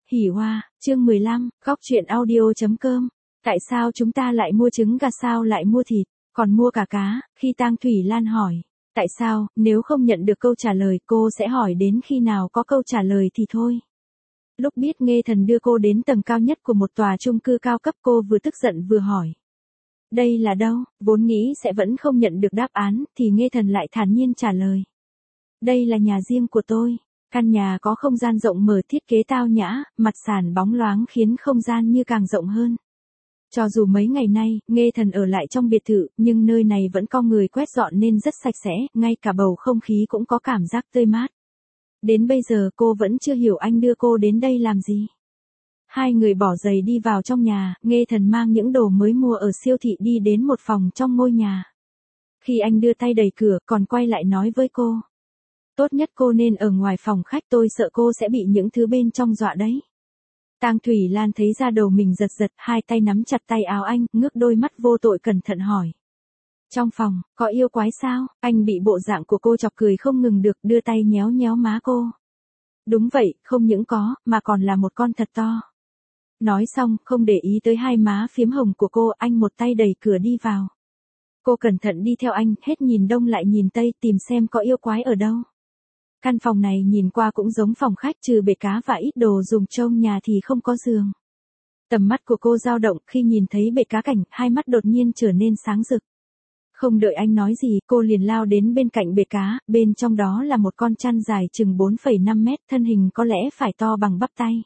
Hỉ Hoa, chương 15, góc truyện audio.com. Tại sao chúng ta lại mua trứng gà, sao lại mua thịt, còn mua cả cá? Khi Tang Thủy Lan hỏi, tại sao, nếu không nhận được câu trả lời cô sẽ hỏi đến khi nào có câu trả lời thì thôi. Lúc biết Nghê Thần đưa cô đến tầng cao nhất của một tòa chung cư cao cấp, cô vừa tức giận vừa hỏi. Đây là đâu? Vốn nghĩ sẽ vẫn không nhận được đáp án, thì Nghê Thần lại thản nhiên trả lời. Đây là nhà riêng của tôi. Căn nhà có không gian rộng mở, thiết kế tao nhã, mặt sàn bóng loáng khiến không gian như càng rộng hơn. Cho dù mấy ngày nay, Nghê Thần ở lại trong biệt thự, nhưng nơi này vẫn có người quét dọn nên rất sạch sẽ, ngay cả bầu không khí cũng có cảm giác tươi mát. Đến bây giờ cô vẫn chưa hiểu anh đưa cô đến đây làm gì. Hai người bỏ giày đi vào trong nhà, Nghê Thần mang những đồ mới mua ở siêu thị đi đến một phòng trong ngôi nhà. Khi anh đưa tay đẩy cửa, còn quay lại nói với cô. Tốt nhất cô nên ở ngoài phòng khách, tôi sợ cô sẽ bị những thứ bên trong dọa đấy. Tang Thủy Lan thấy da đầu mình giật giật, hai tay nắm chặt tay áo anh, ngước đôi mắt vô tội cẩn thận hỏi. Trong phòng, có yêu quái sao? Anh bị bộ dạng của cô chọc cười không ngừng được, đưa tay nhéo nhéo má cô. Đúng vậy, không những có, mà còn là một con thật to. Nói xong, không để ý tới hai má phiếm hồng của cô, anh một tay đẩy cửa đi vào. Cô cẩn thận đi theo anh, hết nhìn đông lại nhìn tây, tìm xem có yêu quái ở đâu. Căn phòng này nhìn qua cũng giống phòng khách, trừ bể cá và ít đồ dùng trong nhà thì không có giường. Tầm mắt của cô dao động khi nhìn thấy bể cá cảnh, hai mắt đột nhiên trở nên sáng rực. Không đợi anh nói gì, cô liền lao đến bên cạnh bể cá, bên trong đó là một con chăn dài chừng 4,5 mét, thân hình có lẽ phải to bằng bắp tay.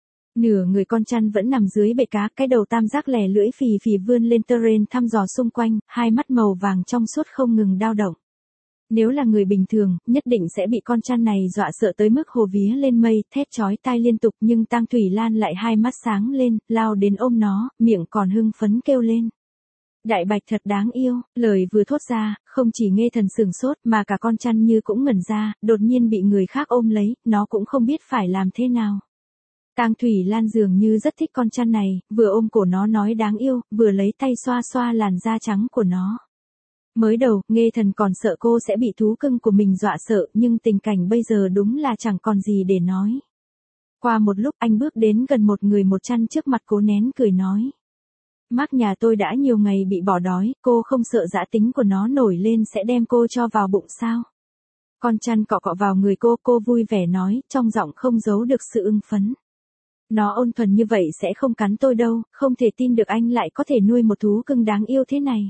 Nửa người con chăn vẫn nằm dưới bể cá, cái đầu tam giác lè lưỡi phì phì vươn lên terrain thăm dò xung quanh, hai mắt màu vàng trong suốt không ngừng dao động. Nếu là người bình thường, nhất định sẽ bị con chăn này dọa sợ tới mức hô vía lên mây, thét chói tai liên tục, nhưng Tang Thủy Lan lại hai mắt sáng lên, lao đến ôm nó, miệng còn hưng phấn kêu lên. Đại bạch thật đáng yêu, lời vừa thốt ra, không chỉ Nghê Thần sửng sốt mà cả con chăn như cũng ngẩn ra, đột nhiên bị người khác ôm lấy, nó cũng không biết phải làm thế nào. Tang Thủy Lan dường như rất thích con chăn này, vừa ôm cổ nó nói đáng yêu, vừa lấy tay xoa xoa làn da trắng của nó. Mới đầu, Nghê Thần còn sợ cô sẽ bị thú cưng của mình dọa sợ, nhưng tình cảnh bây giờ đúng là chẳng còn gì để nói. Qua một lúc, anh bước đến gần một người một chăn trước mặt, cố nén cười nói. Mark nhà tôi đã nhiều ngày bị bỏ đói, cô không sợ dã tính của nó nổi lên sẽ đem cô cho vào bụng sao? Con chăn cọ cọ vào người cô vui vẻ nói, trong giọng không giấu được sự ưng phấn. Nó ôn thuần như vậy sẽ không cắn tôi đâu, không thể tin được anh lại có thể nuôi một thú cưng đáng yêu thế này.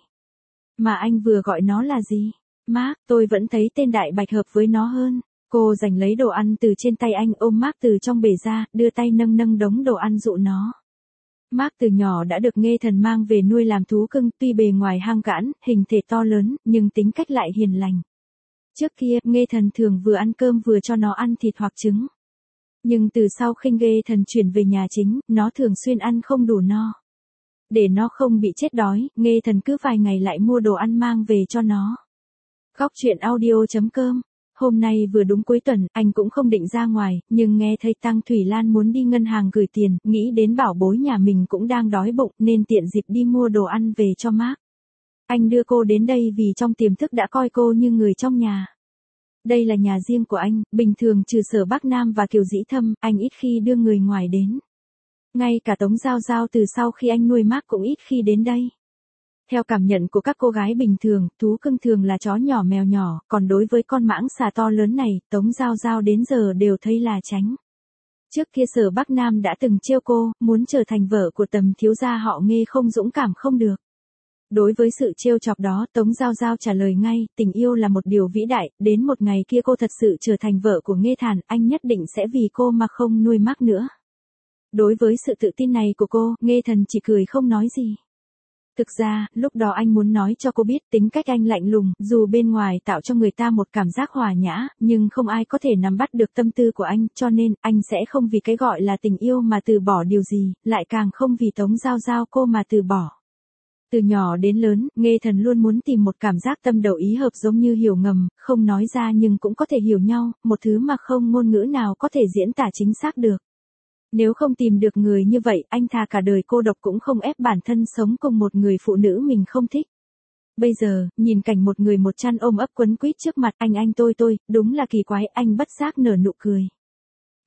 Mà anh vừa gọi nó là gì? Mark, tôi vẫn thấy tên đại bạch hợp với nó hơn. Cô giành lấy đồ ăn từ trên tay anh, ôm Mark từ trong bể ra, đưa tay nâng nâng đống đồ ăn dụ nó. Mark từ nhỏ đã được Nghê Thần mang về nuôi làm thú cưng, tuy bề ngoài hang gãn, hình thể to lớn, nhưng tính cách lại hiền lành. Trước kia, Nghê Thần thường vừa ăn cơm vừa cho nó ăn thịt hoặc trứng. Nhưng từ sau khi Nghê Thần chuyển về nhà chính, nó thường xuyên ăn không đủ no. Để nó không bị chết đói, Nghê Thần cứ vài ngày lại mua đồ ăn mang về cho nó. Góc truyện audio.com. Hôm nay vừa đúng cuối tuần, anh cũng không định ra ngoài, nhưng nghe thấy Tang Thủy Lan muốn đi ngân hàng gửi tiền, nghĩ đến bảo bối nhà mình cũng đang đói bụng nên tiện dịp đi mua đồ ăn về cho Mark. Anh đưa cô đến đây vì trong tiềm thức đã coi cô như người trong nhà. Đây là nhà riêng của anh, bình thường trừ Sở Bắc Nam và Kiều Dĩ Thâm, anh ít khi đưa người ngoài đến. Ngay cả Tống Giao Giao từ sau khi anh nuôi Mark cũng ít khi đến đây. Theo cảm nhận của các cô gái bình thường, thú cưng thường là chó nhỏ mèo nhỏ, còn đối với con mãng xà to lớn này, Tống Giao Giao đến giờ đều thấy là tránh. Trước kia Sở Bắc Nam đã từng trêu cô, muốn trở thành vợ của Tầm thiếu gia họ Nghê không dũng cảm không được. Đối với sự trêu chọc đó, Tống Giao Giao trả lời ngay, tình yêu là một điều vĩ đại, đến một ngày kia cô thật sự trở thành vợ của Nghê Thản, anh nhất định sẽ vì cô mà không nuôi Mark nữa. Đối với sự tự tin này của cô, Nghê Thần chỉ cười không nói gì. Thực ra, lúc đó anh muốn nói cho cô biết tính cách anh lạnh lùng, dù bên ngoài tạo cho người ta một cảm giác hòa nhã, nhưng không ai có thể nắm bắt được tâm tư của anh, cho nên, anh sẽ không vì cái gọi là tình yêu mà từ bỏ điều gì, lại càng không vì Tống Giao Giao cô mà từ bỏ. Từ nhỏ đến lớn, Nghê Thần luôn muốn tìm một cảm giác tâm đầu ý hợp giống như hiểu ngầm, không nói ra nhưng cũng có thể hiểu nhau, một thứ mà không ngôn ngữ nào có thể diễn tả chính xác được. Nếu không tìm được người như vậy, anh thà cả đời cô độc cũng không ép bản thân sống cùng một người phụ nữ mình không thích. Bây giờ, nhìn cảnh một người một chăn ôm ấp quấn quýt trước mặt anh tôi, đúng là kỳ quái, anh bất giác nở nụ cười.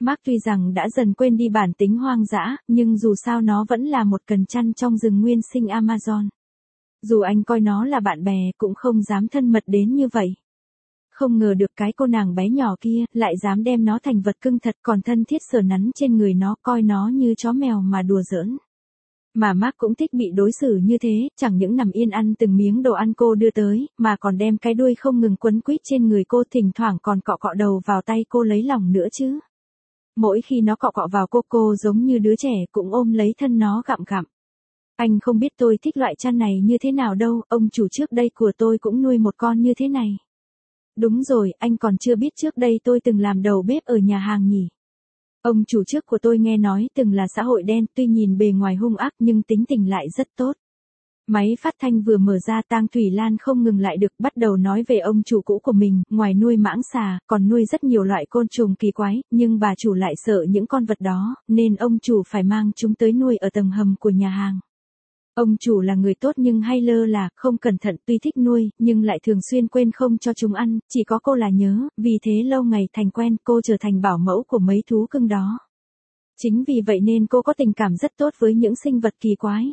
Mark tuy rằng đã dần quên đi bản tính hoang dã, nhưng dù sao nó vẫn là một cần chăn trong rừng nguyên sinh Amazon. Dù anh coi nó là bạn bè cũng không dám thân mật đến như vậy. Không ngờ được cái cô nàng bé nhỏ kia lại dám đem nó thành vật cưng thật, còn thân thiết sờ nắn trên người nó, coi nó như chó mèo mà đùa giỡn. Mà Mark cũng thích bị đối xử như thế, chẳng những nằm yên ăn từng miếng đồ ăn cô đưa tới, mà còn đem cái đuôi không ngừng quấn quýt trên người cô, thỉnh thoảng còn cọ cọ đầu vào tay cô lấy lòng nữa chứ. Mỗi khi nó cọ cọ vào cô giống như đứa trẻ cũng ôm lấy thân nó gặm gặm. Anh không biết tôi thích loại chăn này như thế nào đâu, ông chủ trước đây của tôi cũng nuôi một con như thế này. Đúng rồi, anh còn chưa biết trước đây tôi từng làm đầu bếp ở nhà hàng nhỉ. Ông chủ trước của tôi nghe nói từng là xã hội đen, tuy nhìn bề ngoài hung ác nhưng tính tình lại rất tốt. Máy phát thanh vừa mở ra, Tang Thủy Lan không ngừng lại được, bắt đầu nói về ông chủ cũ của mình, ngoài nuôi mãng xà, còn nuôi rất nhiều loại côn trùng kỳ quái, nhưng bà chủ lại sợ những con vật đó, nên ông chủ phải mang chúng tới nuôi ở tầng hầm của nhà hàng. Ông chủ là người tốt nhưng hay lơ là, không cẩn thận, tuy thích nuôi, nhưng lại thường xuyên quên không cho chúng ăn, chỉ có cô là nhớ, vì thế lâu ngày thành quen, cô trở thành bảo mẫu của mấy thú cưng đó. Chính vì vậy nên cô có tình cảm rất tốt với những sinh vật kỳ quái.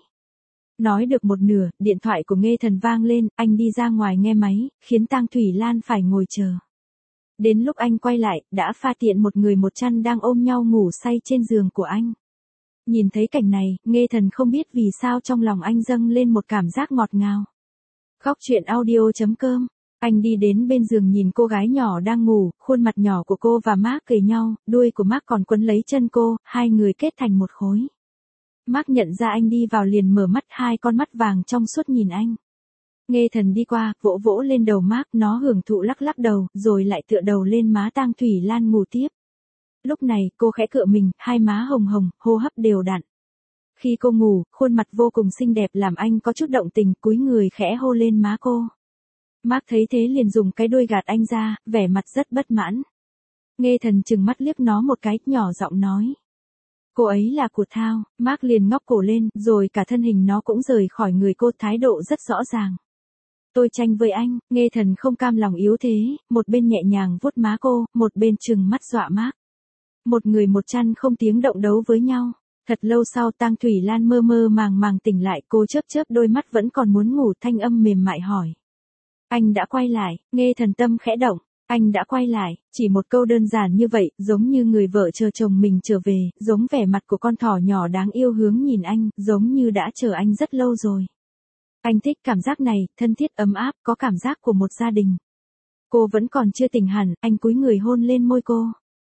Nói được một nửa, điện thoại của Nghê Thần vang lên, anh đi ra ngoài nghe máy, khiến Tang Thủy Lan phải ngồi chờ. Đến lúc anh quay lại, đã phát hiện một người một chăn đang ôm nhau ngủ say trên giường của anh. Nhìn thấy cảnh này, Nghê Thần không biết vì sao trong lòng anh dâng lên một cảm giác ngọt ngào. Khóc chuyện audio.com. Anh đi đến bên giường nhìn cô gái nhỏ đang ngủ, khuôn mặt nhỏ của cô và Mark kề nhau, đuôi của Mark còn quấn lấy chân cô, hai người kết thành một khối. Mark nhận ra anh đi vào liền mở mắt, hai con mắt vàng trong suốt nhìn anh. Nghê Thần đi qua, vỗ vỗ lên đầu Mark, nó hưởng thụ lắc lắc đầu, rồi lại tựa đầu lên má Tang Thủy Lan ngủ tiếp. Lúc này, cô khẽ cựa mình, hai má hồng hồng, hô hấp đều đặn. Khi cô ngủ, khuôn mặt vô cùng xinh đẹp làm anh có chút động tình, cúi người khẽ hôn lên má cô. Mark thấy thế liền dùng cái đuôi gạt anh ra, vẻ mặt rất bất mãn. Nghê Thần trừng mắt liếc nó một cái, nhỏ giọng nói. Cô ấy là của Thao. Mark liền ngóc cổ lên, rồi cả thân hình nó cũng rời khỏi người cô, thái độ rất rõ ràng. Tôi tranh với anh. Nghê Thần không cam lòng yếu thế, một bên nhẹ nhàng vuốt má cô, một bên trừng mắt dọa Mark. Một người một chăn không tiếng động đấu với nhau. Thật lâu sau Tang Thủy Lan mơ mơ màng màng tỉnh lại, cô chớp chớp đôi mắt vẫn còn muốn ngủ, thanh âm mềm mại hỏi. Anh đã quay lại. Nghê Thần tâm khẽ động. Anh đã quay lại, chỉ một câu đơn giản như vậy, giống như người vợ chờ chồng mình trở về, giống vẻ mặt của con thỏ nhỏ đáng yêu hướng nhìn anh, giống như đã chờ anh rất lâu rồi. Anh thích cảm giác này, thân thiết ấm áp, có cảm giác của một gia đình. Cô vẫn còn chưa tỉnh hẳn, anh cúi người hôn lên môi cô.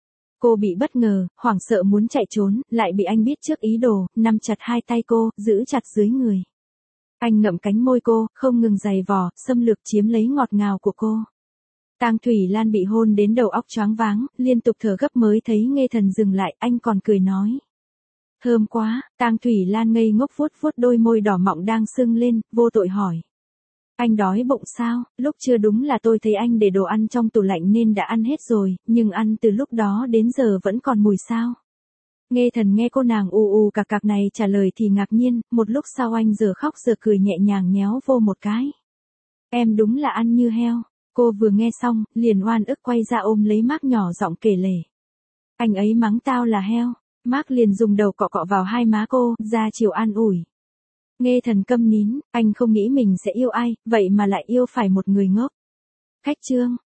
Cô bị bất ngờ, hoảng sợ muốn chạy trốn, lại bị anh biết trước ý đồ, nắm chặt hai tay cô, giữ chặt dưới người. Anh ngậm cánh môi cô, không ngừng giày vò, xâm lược chiếm lấy ngọt ngào của cô. Tang Thủy Lan bị hôn đến đầu óc choáng váng, liên tục thở gấp mới thấy Nghê Thần dừng lại, anh còn cười nói. Thơm quá. Tang Thủy Lan ngây ngốc vuốt vuốt đôi môi đỏ mọng đang sưng lên, vô tội hỏi. Anh đói bụng sao? Lúc trưa đúng là tôi thấy anh để đồ ăn trong tủ lạnh nên đã ăn hết rồi, nhưng ăn từ lúc đó đến giờ vẫn còn mùi sao? Nghê Thần nghe cô nàng ù cạc cạc này trả lời thì ngạc nhiên, một lúc sau anh giờ khóc giờ cười nhẹ nhàng nhéo vô một cái. Em đúng là ăn như heo. Cô vừa nghe xong, liền oan ức quay ra ôm lấy Mark nhỏ giọng kể lể. Anh ấy mắng tao là heo. Mark liền dùng đầu cọ cọ vào hai má cô, ra chiều an ủi. Nghê Thần câm nín, anh không nghĩ mình sẽ yêu ai, vậy mà lại yêu phải một người ngốc. Khách chương.